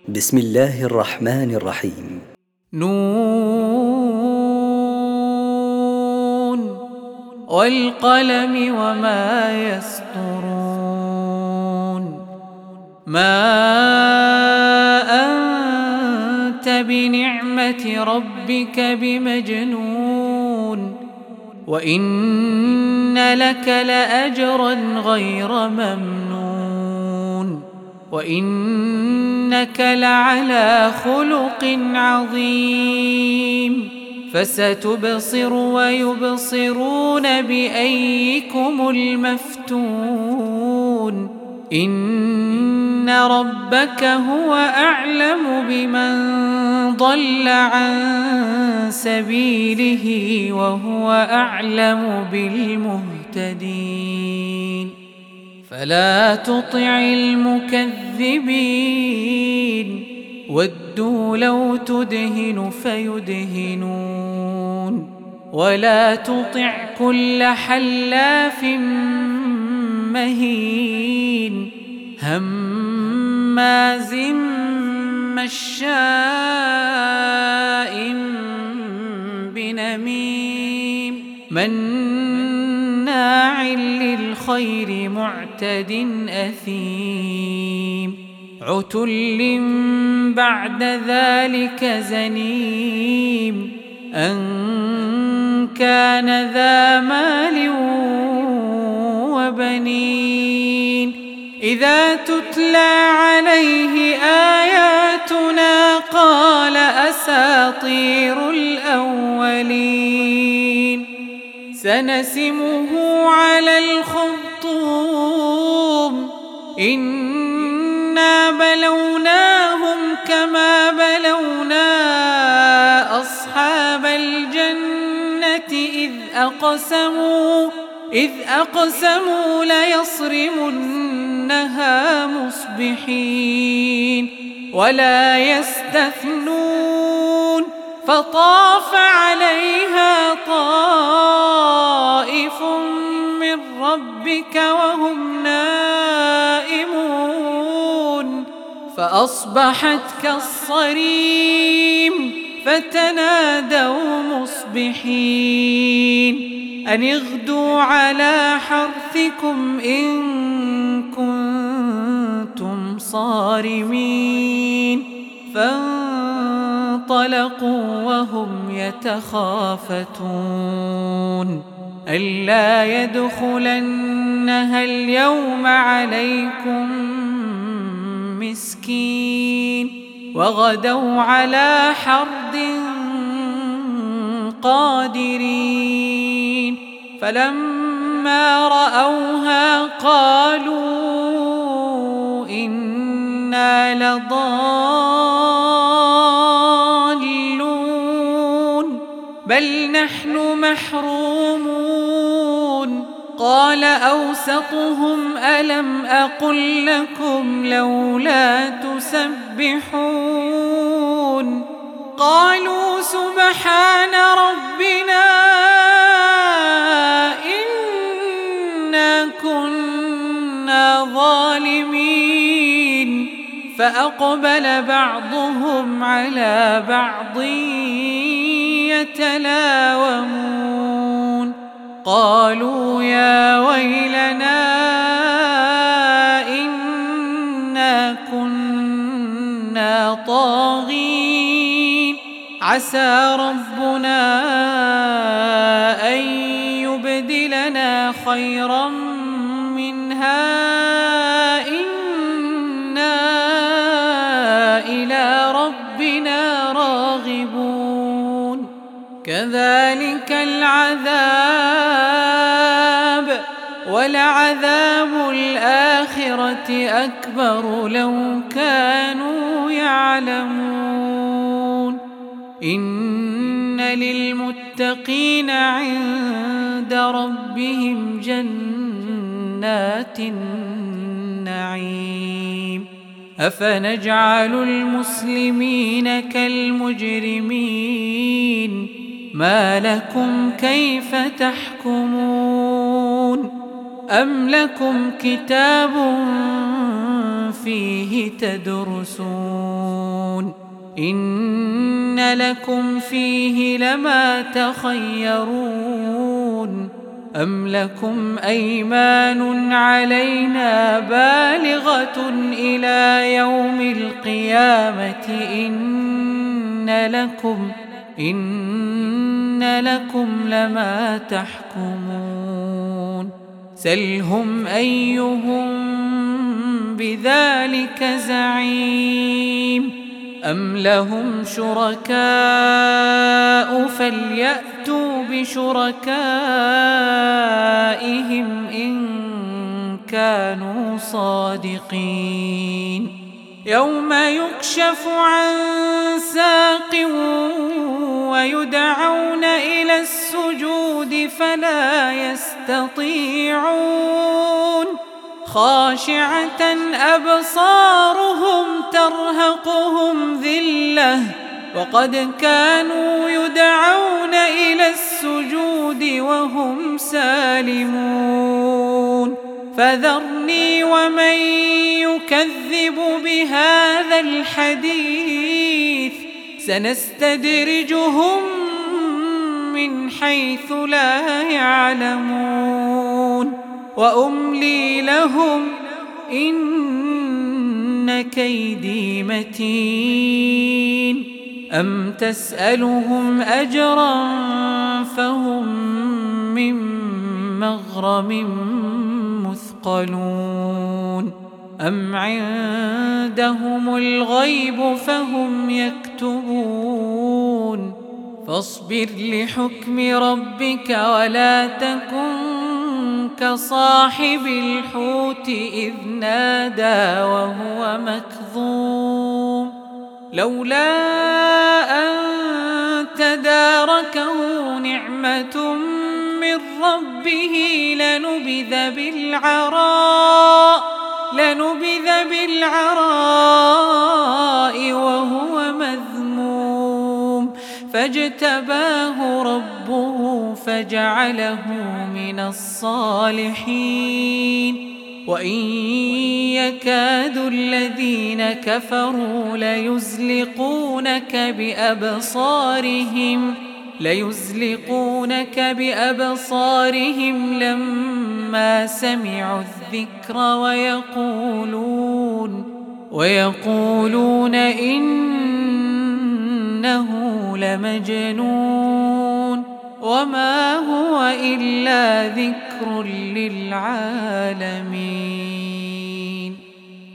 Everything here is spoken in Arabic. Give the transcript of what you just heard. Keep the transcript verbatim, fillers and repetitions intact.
بسم الله الرحمن الرحيم. نون والقلم وما يسطرون ما أنت بنعمة ربك بمجنون وإن لك لأجرا غير ممنون وإنك لعلى خلق عظيم فستبصر ويبصرون بأيكم المفتون إن ربك هو أعلم بمن ضل عن سبيله وهو أعلم بالمهتدين فلا تطع المكذبين ودوا لو تدهن فيدهنون ولا تطع كل حلاف مهين هماز مشاء بنميم مناع للخير معتد أثيم عتل بعد ذلك زنيم أن كان ذا مال وبنين إذا تتلى عليه آياتنا قال أساطير الأولين سنسمه على الخرطوم إنا بلوناهم كما بلونا أصحاب الجنة إذ أقسموا إذ أقسموا ليصرمنها مصبحين ولا يستثنون فطاف عليها طائف من ربك وهم نائمون فأصبحت كالصريم فتنادوا مصبحين أن اغدوا على حرثكم إن كنتم صارمين فانطلقوا وهم يتخافتون ألا يدخلنها اليوم عليكم مسكين وغدوا على حرد قادرين فلما رأوها قالوا إنا لضالون بل نحن محرومون قال أوسطهم ألم أقل لكم لولا تسبحون قالوا سبحان ربنا إنا كنا ظالمين فأقبل بعضهم على بعض يتلاومون قالوا يا ويلنا إنا كنا طاغين عسى ربنا أن يبدلنا خيرا منها إنا إلى ربنا راغبون كذلك العذاب ولعذاب الآخرة أكبر لو كانوا يعلمون إن للمتقين عند ربهم جنات النعيم أفنجعل المسلمين كالمجرمين ما لكم كيف تحكمون أم لكم كتاب فيه تدرسون إن لكم فيه لما تخيرون أم لكم أيمان علينا بالغة إلى يوم القيامة إن لكم إن لكم لما تحكمون سلهم أيهم بذلك زعيم أم لهم شركاء فليأتوا بشركائهم إن كانوا صادقين يوم يكشف عن ساق ويدعون إلى السجود فلا يستطيعون خاشعة أبصارهم ترهقهم ذلة وقد كانوا يدعون إلى السجود وهم سالمون فذرني ومن يكذب بهذا الحديث سنستدرجهم من حيث لا يعلمون وأملي لهم إن كيدي متين أم تسألهم أجرا فهم من مغرم مثقلون أم عندهم الغيب فهم يكتبون فاصبر لحكم ربك ولا تكن كصاحب الحوت إذ نادى وهو مكظوم لولا أن تداركه نعمة من ربه لنبذ بالعراء لنبذ بالعراء وهو مذموم فاجتباه ربه فجعله من الصالحين وإن يكاد الذين كفروا ليزلقونك بأبصارهم ليزلقونك بأبصارهم لما سمعوا الذكر ويقولون ويقولون إنه لمجنون وما هو إلا ذكر للعالمين.